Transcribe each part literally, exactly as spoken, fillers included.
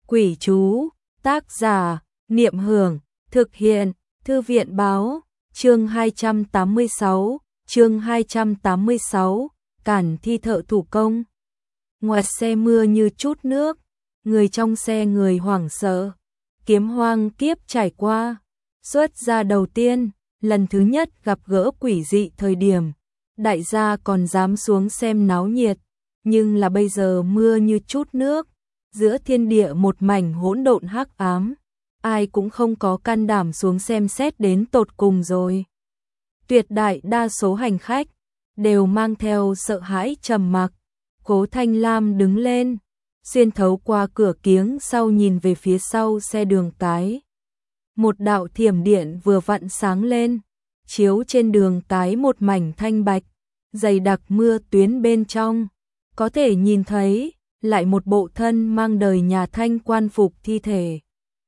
Quỷ chú, tác giả, Niệm Hưởng, thực hiện, Thư viện báo, chương hai trăm tám mươi sáu, chương hai trăm tám mươi sáu, cản thi thợ thủ công. Ngoài xe mưa như chút nước, người trong xe người hoảng sợ, kiếm hoang kiếp trải qua. Xuất ra đầu tiên, lần thứ nhất gặp gỡ quỷ dị thời điểm, đại gia còn dám xuống xem náo nhiệt, nhưng là bây giờ mưa như chút nước, giữa thiên địa một mảnh hỗn độn hắc ám, ai cũng không có can đảm xuống xem xét đến tột cùng rồi. Tuyệt đại đa số hành khách đều mang theo sợ hãi trầm mặc. Cố Thanh Lam đứng lên, xuyên thấu qua cửa kiếng sau nhìn về phía sau xe đường cái. Một đạo thiểm điện vừa vặn sáng lên, chiếu trên đường cái một mảnh thanh bạch, dày đặc mưa tuyến bên trong, có thể nhìn thấy lại một bộ thân mang đời nhà Thanh quan phục thi thể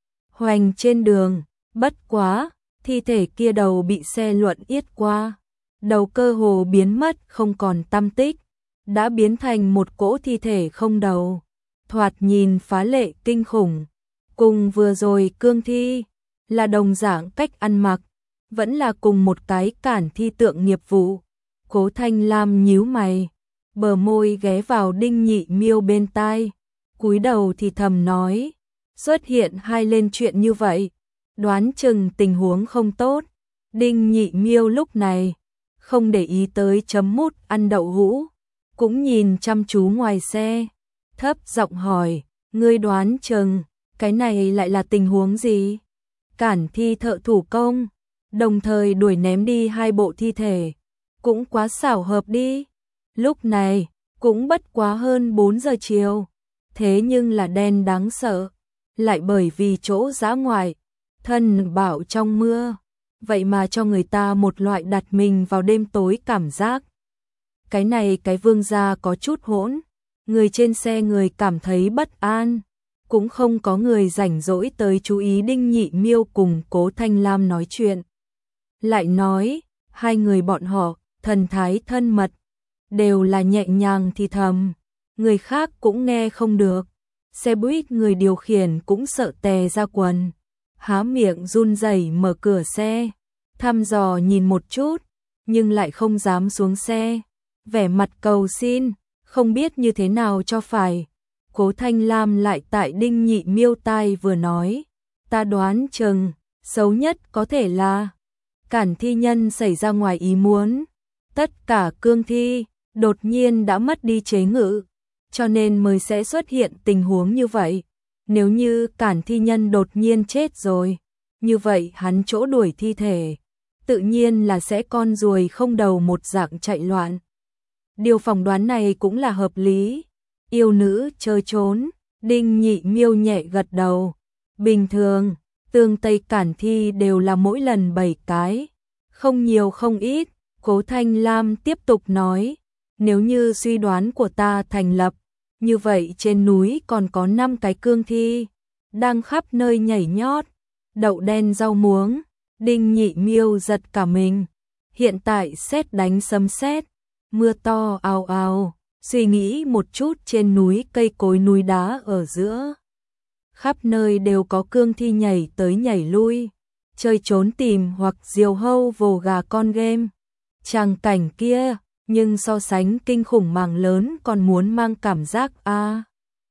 hoành trên đường. Bất quá, thi thể kia đầu bị xe luận yết qua, đầu cơ hồ biến mất không còn tăm tích, đã biến thành một cỗ thi thể không đầu, thoạt nhìn phá lệ kinh khủng. Cùng vừa rồi cương thi là đồng dạng cách ăn mặc, vẫn là cùng một cái cản thi tượng nghiệp vụ. Cố Thanh Lam nhíu mày, bờ môi ghé vào Đinh Nhị Miêu bên tai, cúi đầu thì thầm nói, xuất hiện hai lên chuyện như vậy, đoán chừng tình huống không tốt. Đinh Nhị Miêu lúc này không để ý tới chấm mút ăn đậu hũ, cũng nhìn chăm chú ngoài xe, thấp giọng hỏi, ngươi đoán chừng cái này lại là tình huống gì? Cản thi thợ thủ công, đồng thời đuổi ném đi hai bộ thi thể, cũng quá xảo hợp đi. Lúc này cũng bất quá hơn bốn giờ chiều, thế nhưng là đen đáng sợ, lại bởi vì chỗ dã ngoại, thân bảo trong mưa, vậy mà cho người ta một loại đặt mình vào đêm tối cảm giác. Cái này cái vương gia có chút hỗn, người trên xe người cảm thấy bất an, cũng không có người rảnh rỗi tới chú ý Đinh Nhị Miêu cùng Cố Thanh Lam nói chuyện. Lại nói, hai người bọn họ, thần thái thân mật, đều là nhẹ nhàng thì thầm, người khác cũng nghe không được. Xe buýt người điều khiển cũng sợ tè ra quần, há miệng run rẩy mở cửa xe, thăm dò nhìn một chút, nhưng lại không dám xuống xe, vẻ mặt cầu xin, không biết như thế nào cho phải. Cố Thanh Lam lại tại Đinh Nhị Miêu tai vừa nói, ta đoán chừng xấu nhất có thể là cản thi nhân xảy ra ngoài ý muốn, tất cả cương thi đột nhiên đã mất đi chế ngự, cho nên mới sẽ xuất hiện tình huống như vậy. Nếu như cản thi nhân đột nhiên chết rồi, như vậy hắn chỗ đuổi thi thể, tự nhiên là sẽ con ruồi không đầu một dạng chạy loạn. Điều phỏng đoán này cũng là hợp lý. Yêu nữ chơi trốn, Đinh Nhị Miêu nhẹ gật đầu. Bình thường, tương tây cản thi đều là mỗi lần bảy cái, không nhiều không ít. Cố Thanh Lam tiếp tục nói, nếu như suy đoán của ta thành lập, như vậy trên núi còn có năm cái cương thi, đang khắp nơi nhảy nhót, đậu đen rau muống. Đinh Nhị Miêu giật cả mình, hiện tại sét đánh sấm sét, mưa to ào ào, suy nghĩ một chút trên núi cây cối núi đá ở giữa, khắp nơi đều có cương thi nhảy tới nhảy lui, chơi trốn tìm hoặc diều hâu vồ gà con game. Tràng cảnh kia, nhưng so sánh kinh khủng màng lớn còn muốn mang cảm giác a. À.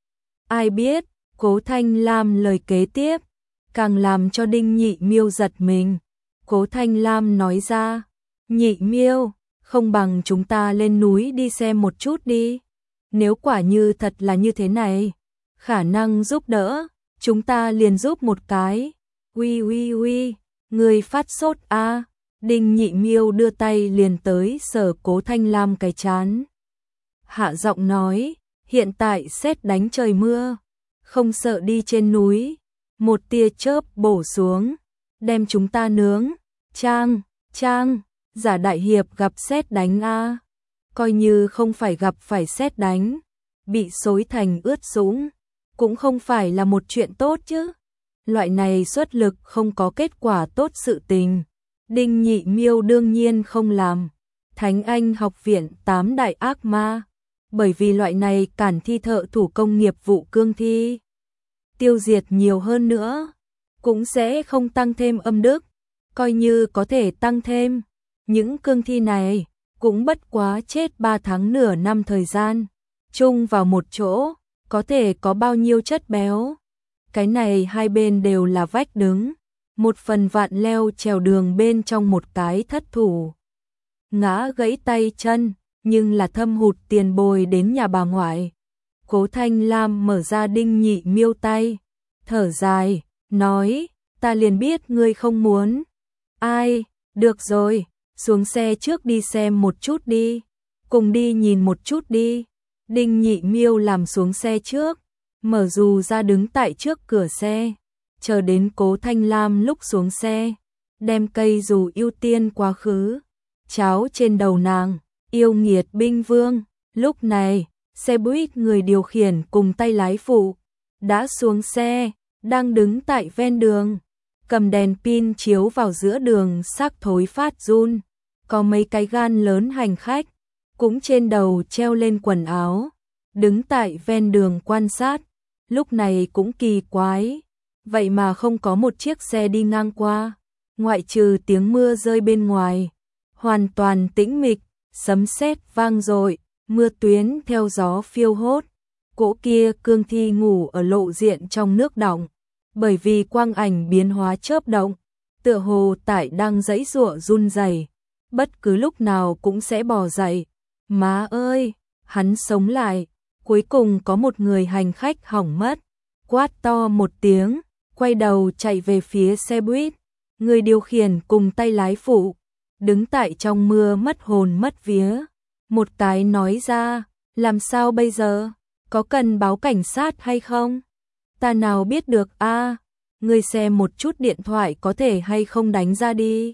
Ai biết, Cố Thanh Lam lời kế tiếp càng làm cho Đinh Nhị Miêu giật mình. Cố Thanh Lam nói ra, Nhị Miêu, không bằng chúng ta lên núi đi xem một chút đi. Nếu quả như thật là như thế này, khả năng giúp đỡ, chúng ta liền giúp một cái. Uy uy uy, người phát sốt a. À. Đinh Nhị Miêu đưa tay liền tới sờ Cố Thanh Lam cái trán, hạ giọng nói, hiện tại sét đánh trời mưa, không sợ đi trên núi, một tia chớp bổ xuống, đem chúng ta nướng. Trang, Trang, giả đại hiệp gặp sét đánh a. À. Coi như không phải gặp phải sét đánh, bị xối thành ướt sũng, cũng không phải là một chuyện tốt chứ. Loại này xuất lực không có kết quả tốt sự tình, Đinh Nhị Miêu đương nhiên không làm. Thánh Anh học viện tám đại ác ma, bởi vì loại này cản thi thợ thủ công nghiệp vụ cương thi, tiêu diệt nhiều hơn nữa, cũng sẽ không tăng thêm âm đức, coi như có thể tăng thêm. Những cương thi này cũng bất quá chết ba tháng nửa năm thời gian, chung vào một chỗ, có thể có bao nhiêu chất béo. Cái này hai bên đều là vách đứng, một phần vạn leo trèo đường bên trong một cái thất thủ. Ngã gãy tay chân, nhưng là thâm hụt tiền bồi đến nhà bà ngoại. Cố Thanh Lam mở ra Đinh Nhị Miêu tay, thở dài, nói, ta liền biết ngươi không muốn. Ai, được rồi, xuống xe trước đi xem một chút đi, cùng đi nhìn một chút đi. Đinh Nhị Miêu làm xuống xe trước, mở dù ra đứng tại trước cửa xe, chờ đến Cố Thanh Lam lúc xuống xe, đem cây dù ưu tiên quá khứ, cháo trên đầu nàng, yêu nghiệt binh vương. Lúc này, xe buýt người điều khiển cùng tay lái phụ đã xuống xe, đang đứng tại ven đường, cầm đèn pin chiếu vào giữa đường sắc thối phát run. Có mấy cái gan lớn hành khách, cũng trên đầu treo lên quần áo, đứng tại ven đường quan sát. Lúc này cũng kỳ quái, vậy mà không có một chiếc xe đi ngang qua, ngoại trừ tiếng mưa rơi bên ngoài, hoàn toàn tĩnh mịch, sấm sét vang dội, mưa tuyến theo gió phiêu hốt. Cỗ kia cương thi ngủ ở lộ diện trong nước đọng, bởi vì quang ảnh biến hóa chớp động, tựa hồ tại đang giãy giụa run rẩy, bất cứ lúc nào cũng sẽ bò dậy. Má ơi, hắn sống lại, cuối cùng có một người hành khách hỏng mất, quát to một tiếng, quay đầu chạy về phía xe buýt. Người điều khiển cùng tay lái phụ, đứng tại trong mưa mất hồn mất vía. Một cái nói ra, làm sao bây giờ, có cần báo cảnh sát hay không? Ta nào biết được a, à, ngươi xem một chút điện thoại có thể hay không đánh ra đi.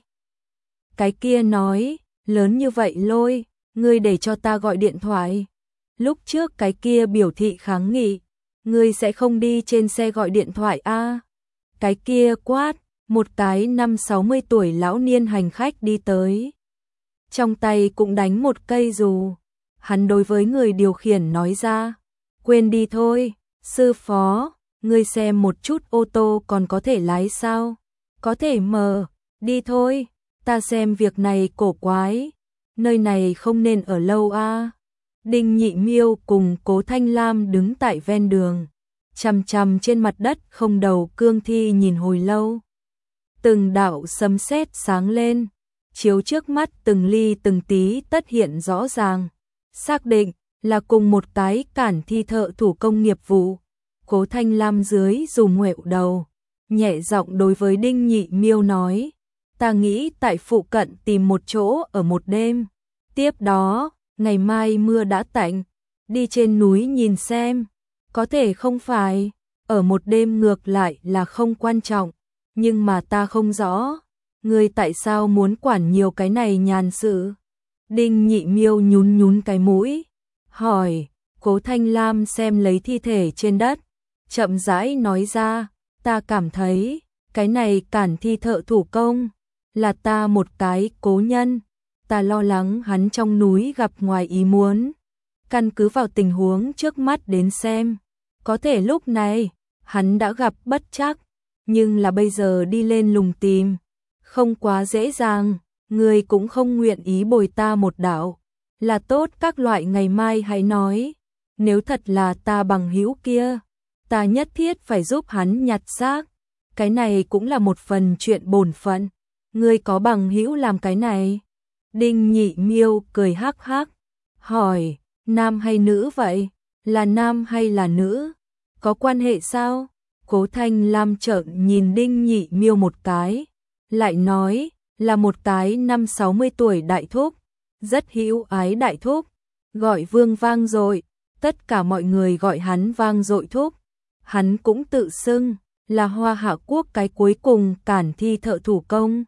Cái kia nói, lớn như vậy lôi, ngươi để cho ta gọi điện thoại. Lúc trước cái kia biểu thị kháng nghị, ngươi sẽ không đi trên xe gọi điện thoại a. À. Cái kia quát, một cái năm sáu mươi tuổi lão niên hành khách đi tới. Trong tay cũng đánh một cây dù. Hắn đối với người điều khiển nói ra, quên đi thôi, sư phó, ngươi xem một chút ô tô còn có thể lái sao? Có thể mở, đi thôi, ta xem việc này cổ quái, nơi này không nên ở lâu a. À. Đinh Nhị Miêu cùng Cố Thanh Lam đứng tại ven đường, chằm chằm trên mặt đất không đầu cương thi nhìn hồi lâu. Từng đạo sấm sét sáng lên, chiếu trước mắt từng ly từng tí tất hiện rõ ràng, xác định là cùng một cái cản thi thợ thủ công nghiệp vụ. Cố Thanh Lam dưới dùng nguệu đầu, nhẹ giọng đối với Đinh Nhị Miêu nói, ta nghĩ tại phụ cận tìm một chỗ ở một đêm, tiếp đó, ngày mai mưa đã tạnh, đi trên núi nhìn xem, có thể không phải, ở một đêm ngược lại là không quan trọng, nhưng mà ta không rõ, ngươi tại sao muốn quản nhiều cái này nhàn sự? Đinh Nhị Miêu nhún nhún cái mũi, hỏi. Cố Thanh Lam xem lấy thi thể trên đất, chậm rãi nói ra, ta cảm thấy, cái này cản thi thợ thủ công, là ta một cái cố nhân, ta lo lắng hắn trong núi gặp ngoài ý muốn. Căn cứ vào tình huống trước mắt đến xem, có thể lúc này, hắn đã gặp bất trắc, nhưng là bây giờ đi lên lùng tìm, không quá dễ dàng, người cũng không nguyện ý bồi ta một đạo, là tốt các loại ngày mai hãy nói, nếu thật là ta bằng hữu kia, ta nhất thiết phải giúp hắn nhặt xác, cái này cũng là một phần chuyện bổn phận, ngươi có bằng hữu làm cái này? Đinh Nhị Miêu cười hắc hắc, hỏi, nam hay nữ vậy? Là nam hay là nữ? Có quan hệ sao? Cố Thanh Lam trợn nhìn Đinh Nhị Miêu một cái, lại nói, là một cái năm sáu mươi tuổi đại thúc, rất hữu ái đại thúc, gọi Vương vang dội, tất cả mọi người gọi hắn vang dội thúc. Hắn cũng tự xưng là Hoa Hạ Quốc cái cuối cùng cản thi thợ thủ công,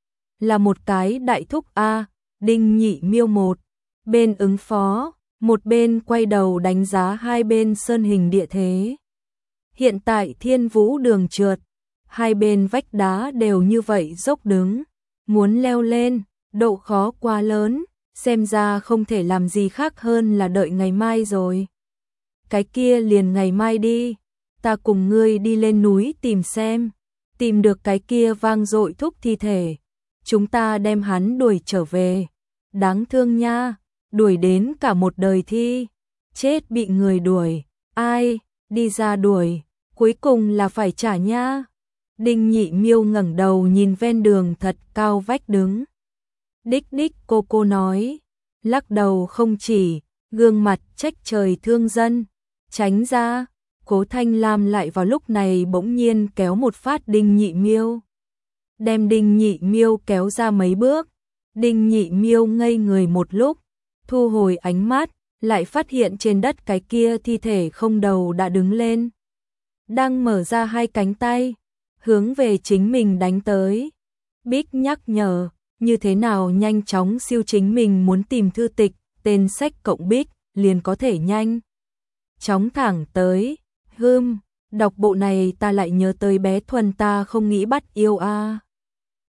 là một cái đại thúc a. Đinh Nhị Miêu một bên ứng phó, một bên quay đầu đánh giá hai bên sơn hình địa thế. Hiện tại Thiên Vũ đường trượt, hai bên vách đá đều như vậy dốc đứng, muốn leo lên, độ khó quá lớn, xem ra không thể làm gì khác hơn là đợi ngày mai rồi. Cái kia liền ngày mai đi, ta cùng ngươi đi lên núi tìm xem, tìm được cái kia vang dội thúc thi thể, chúng ta đem hắn đuổi trở về. Đáng thương nha, đuổi đến cả một đời thi, chết bị người đuổi, ai, đi ra đuổi, cuối cùng là phải trả nha. Đinh Nhị Miêu ngẩng đầu nhìn ven đường thật cao vách đứng. Đích đích cô cô nói, lắc đầu không chỉ, gương mặt trách trời thương dân, tránh ra. Cố Thanh Lam lại vào lúc này bỗng nhiên kéo một phát Đinh Nhị Miêu, đem Đinh Nhị Miêu kéo ra mấy bước. Đinh Nhị Miêu ngây người một lúc, thu hồi ánh mắt, lại phát hiện trên đất cái kia thi thể không đầu đã đứng lên, đang mở ra hai cánh tay, hướng về chính mình đánh tới. Bích nhắc nhở, như thế nào nhanh chóng siêu chính mình muốn tìm thư tịch, tên sách cộng Bích, liền có thể nhanh chóng thẳng tới. Hưm, đọc bộ này ta lại nhớ tới bé Thuần ta không nghĩ bắt yêu a. À.